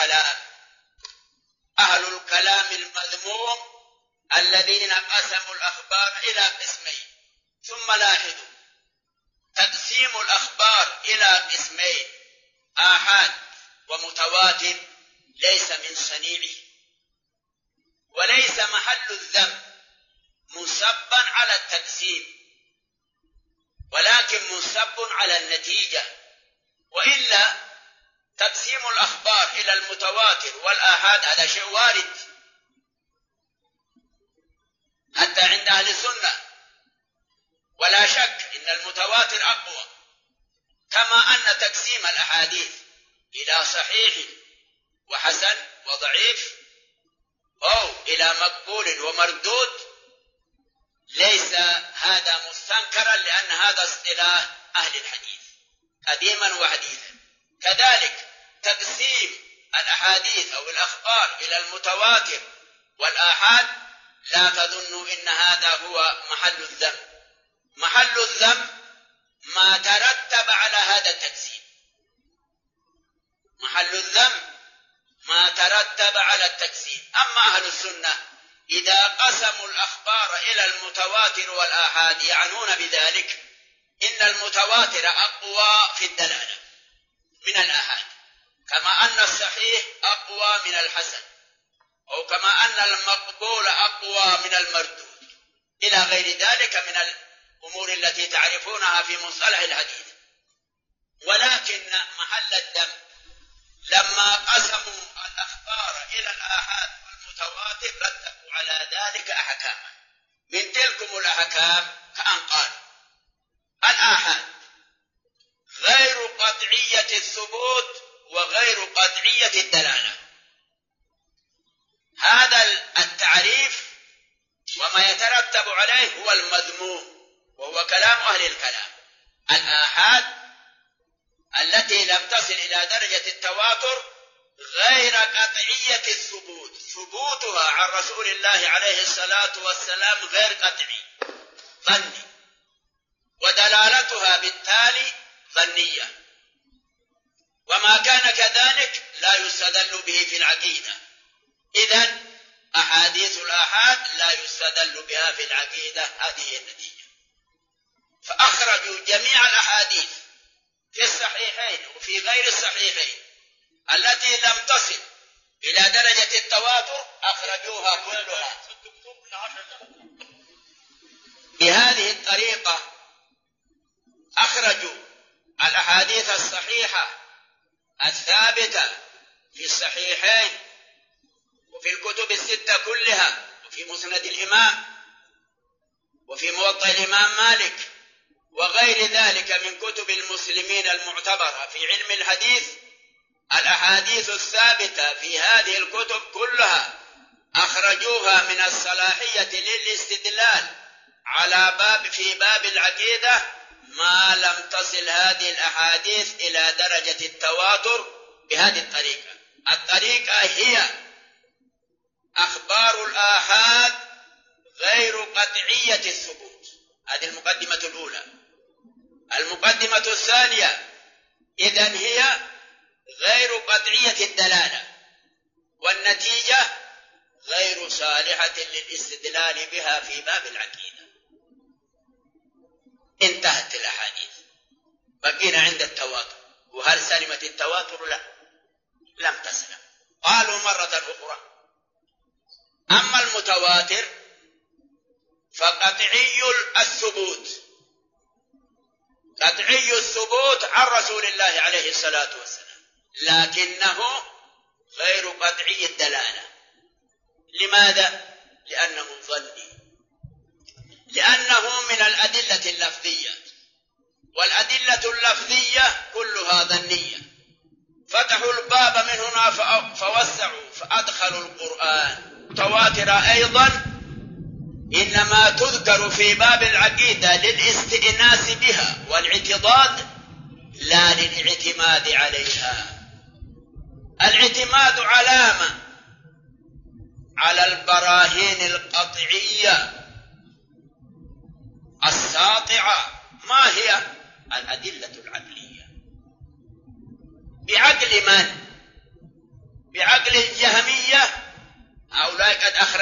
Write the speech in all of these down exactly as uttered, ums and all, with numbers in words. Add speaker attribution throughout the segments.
Speaker 1: الكلام. أهل الكلام المذموم الذين قسموا الأخبار إلى قسمين. ثم لاحظوا تقسيم الأخبار إلى قسمين آحاد ومتواتر ليس من صنيعه، وليس محل الذم منصبا على التقسيم، ولكن منصب على النتيجة. وإلا تقسيم الأخبار إلى المتواتر والآحاد هذا شيء وارد حتى عند أهل السنة، ولا شك إن المتواتر أقوى، كما أن تقسيم الأحاديث إلى صحيح وحسن وضعيف أو إلى مقبول ومردود ليس هذا مستنكرا، لأن هذا اصطلاح أهل الحديث قديما وحديثا. كذلك تقسيم الأحاديث أو الأخبار إلى المتواتر والآحاد لا تظنوا إن هذا هو محل الذم. محل الذم ما ترتب على هذا التقسيم، محل الذم ما ترتب على التقسيم. أما أهل السنة إذا قسموا الأخبار إلى المتواتر والآحاد يعنون بذلك إن المتواتر أقوى في الدلالة من الآحاد، كما أن الصحيح أقوى من الحسن، أو كما أن المقبول أقوى من المردود، إلى غير ذلك من الأمور التي تعرفونها في مصطلح الحديث. ولكن محل الذم لما قسموا الأخبار إلى الآحاد والمتواتر رتبوا على ذلك أحكاما. من تلكم الأحكام كأن قالوا الآحاد غير قطعية الثبوت وغير قطعية الدلالة. هذا التعريف وما يترتب عليه هو المذموم، وهو كلام أهل الكلام. الآحاد التي لم تصل إلى درجة التواتر غير قطعية الثبوت، ثبوتها عن رسول الله عليه الصلاة والسلام غير قطعي، ظني، ودلالتها بالتالي ظنية، وما كان كذلك لا يستدل به في العقيدة. إذن أحاديث الآحاد لا يستدل بها في العقيدة، هذه هي النتيجة. فأخرجوا جميع الأحاديث في الصحيحين وفي غير الصحيحين التي لم تصل إلى درجة التواتر، أخرجوها كلها. بهذه الطريقة أخرجوا الأحاديث الصحيحة الثابتة في الصحيحين وفي الكتب الستة كلها، وفي مسند الإمام، وفي موطأ الإمام مالك، وغير ذلك من كتب المسلمين المعتبرة في علم الحديث. الأحاديث الثابتة في هذه الكتب كلها أخرجوها من الصلاحية للاستدلال على باب في باب العقيدة ما لم تصل هذه الأحاديث إلى درجة التواتر بهذه الطريقة. الطريقة هي أخبار الآحاد غير قطعية الثبوت. هذه المقدمة الأولى. المقدمة الثانية إذن هي غير قطعية الدلالة، والنتيجة غير صالحة للاستدلال بها في باب العقيدة. انتهت الأحاديث، بقينا عند التواتر. وهل سلمت التواتر؟ لا، لم تسلم. قالوا مرة أخرى أما المتواتر فقطعي الثبوت، قطعي الثبوت عن رسول الله عليه الصلاة والسلام، لكنه غير قطعي الدلالة. لماذا؟ لأنه ظني، لأنه من الأدلة اللفظية، والأدلة اللفظية كلها ظنية. فتحوا الباب من هنا فوسعوا فأدخلوا القرآن. متواترة أيضا إنما تذكر في باب العقيدة للاستئناس بها والاعتضاد، لا للاعتماد عليها. الاعتماد علامة على البراهين القطعية الساطعة. ما هي؟ الأدلة العقلية. بعقل من؟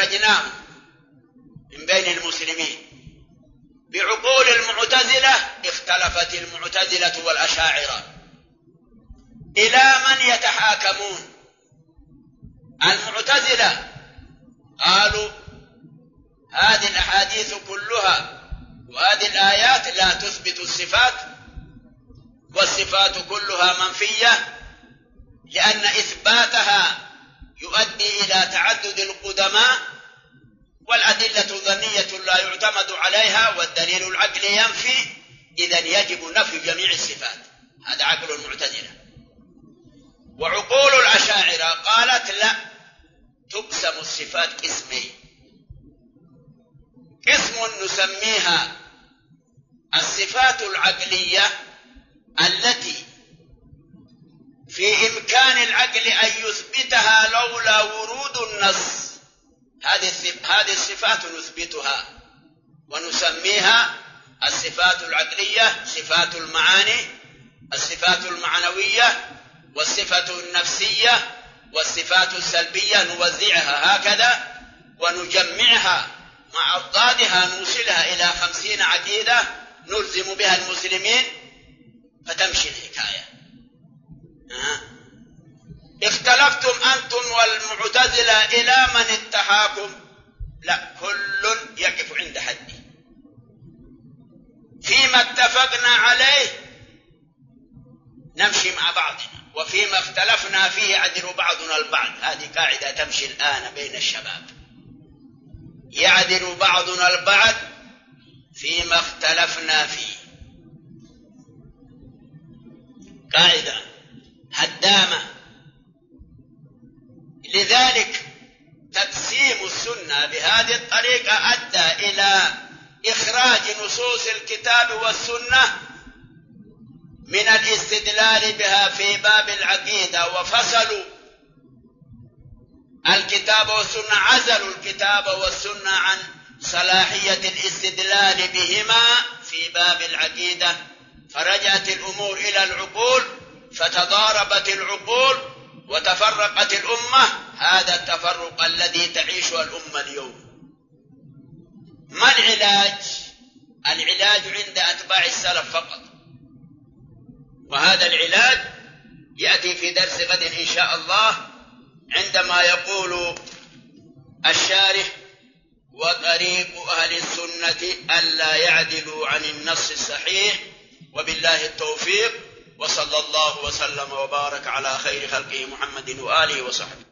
Speaker 1: أخرجناهم من بين المسلمين. بعقول المعتزلة اختلفت المعتزلة والأشاعرة، إلى من يتحاكمون؟ المعتزلة قالوا هذه الأحاديث كلها وهذه الآيات لا تثبت الصفات، والصفات كلها منفية، لأن إثباتها يؤدي إلى تعدد القدماء، والأدلة ظنية لا يعتمد عليها، والدليل العقلي ينفي، إذن يجب نفي جميع الصفات. هذا عقل المعتزلة. وعقول الأشاعرة قالت لا، تقسم الصفات قسمين: قسم نسميها الصفات العقلية التي في إمكان العقل أن يثبتها لولا ورود النص، هذه الصفات نثبتها ونسميها الصفات العقلية، صفات المعاني، الصفات المعنوية، والصفة النفسية، والصفات السلبية، نوزعها هكذا ونجمعها مع أضدادها، نوصلها إلى خمسين عقيدة نلزم بها المسلمين فتمشي الحكاية. أه. اختلفتم أنتم والمعتزلة إلى من التحاكم؟ لا، كل يقف عند حده. فيما اتفقنا عليه نمشي مع بعضنا، وفيما اختلفنا فيه يعذر بعضنا البعض. هذه قاعدة تمشي الآن بين الشباب، يعذر بعضنا البعض فيما اختلفنا فيه. قاعدة هدامة. لذلك تقسيم السنة بهذه الطريقة أدى إلى إخراج نصوص الكتاب والسنة من الاستدلال بها في باب العقيدة، وفصلوا الكتاب والسنة، عزلوا الكتاب والسنة عن صلاحية الاستدلال بهما في باب العقيدة، فرجعت الأمور إلى العقول، فتضاربت العقول وتفرقت الأمة. هذا التفرق الذي تعيشه الأمة اليوم. ما العلاج؟ العلاج عند أتباع السلف فقط، وهذا العلاج يأتي في درس غد إن شاء الله، عندما يقول الشارح: وطريق أهل السنة ألا يعدلوا عن النص الصحيح، وبالله التوفيق، وصلى الله وسلم وبارك على خير خلقه محمد وآله وصحبه.